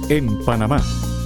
en Panamá.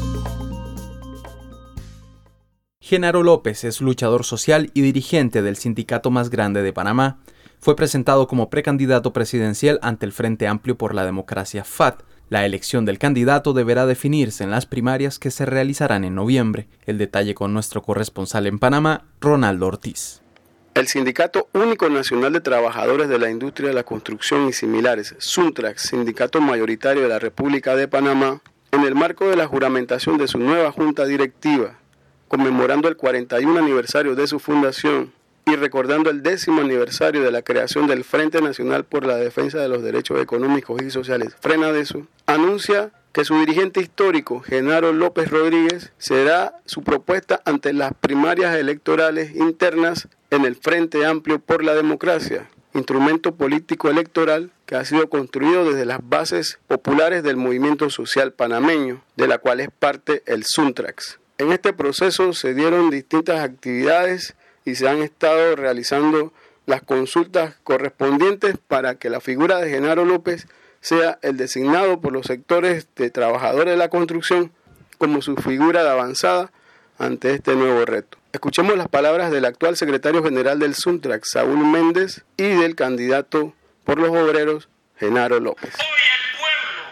Genaro López es luchador social y dirigente del sindicato más grande de Panamá. Fue presentado como precandidato presidencial ante el Frente Amplio por la Democracia FAD. La elección del candidato deberá definirse en las primarias que se realizarán en noviembre. El detalle con nuestro corresponsal en Panamá, Ronaldo Ortiz. El Sindicato Único Nacional de Trabajadores de la Industria de la Construcción y similares, SUNTRAC, sindicato mayoritario de la República de Panamá, en el marco de la juramentación de su nueva junta directiva, conmemorando el 41 aniversario de su fundación y recordando el 10º aniversario de la creación del Frente Nacional por la Defensa de los Derechos Económicos y Sociales, FRENADESO, anuncia que su dirigente histórico, Genaro López Rodríguez, será su propuesta ante las primarias electorales internas en el Frente Amplio por la Democracia, instrumento político electoral que ha sido construido desde las bases populares del movimiento social panameño, de la cual es parte el SUNTRAC. En este proceso se dieron distintas actividades y se han estado realizando las consultas correspondientes para que la figura de Genaro López sea el designado por los sectores de trabajadores de la construcción como su figura de avanzada ante este nuevo reto. Escuchemos las palabras del actual secretario general del SUNTRAC, Saúl Méndez, y del candidato por los obreros, Genaro López. Hoy el pueblo,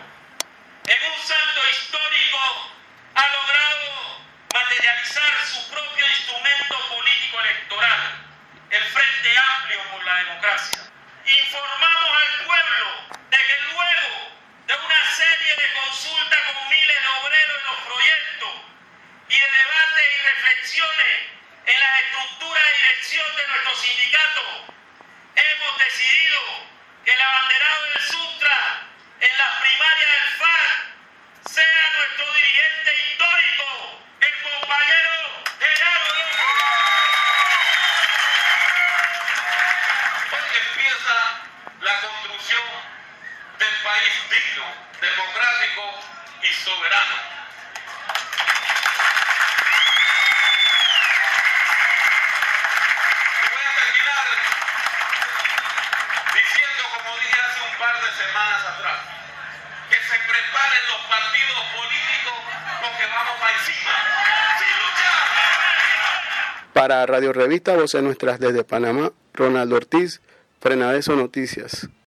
en un salto histórico, ha logrado materializar su propio instrumento político electoral, el Frente Amplio por la Democracia. Informamos al pueblo de que luego de una serie de consultas con miles de obreros en los proyectos y de debates y reflexiones en la estructura de dirección de nuestro sindicato, hemos decidido que el abanderado del SUNTRA en las primarias del FAD sea nuestro dirigente histórico, el compañero Genaro López. Hoy empieza la construcción del país digno, democrático y soberano. Semanas atrás, que se preparen los partidos políticos porque vamos para encima, sin luchar. Para Radio Revista Voces Nuestras desde Panamá, Ronaldo Ortiz, FRENADESO Noticias.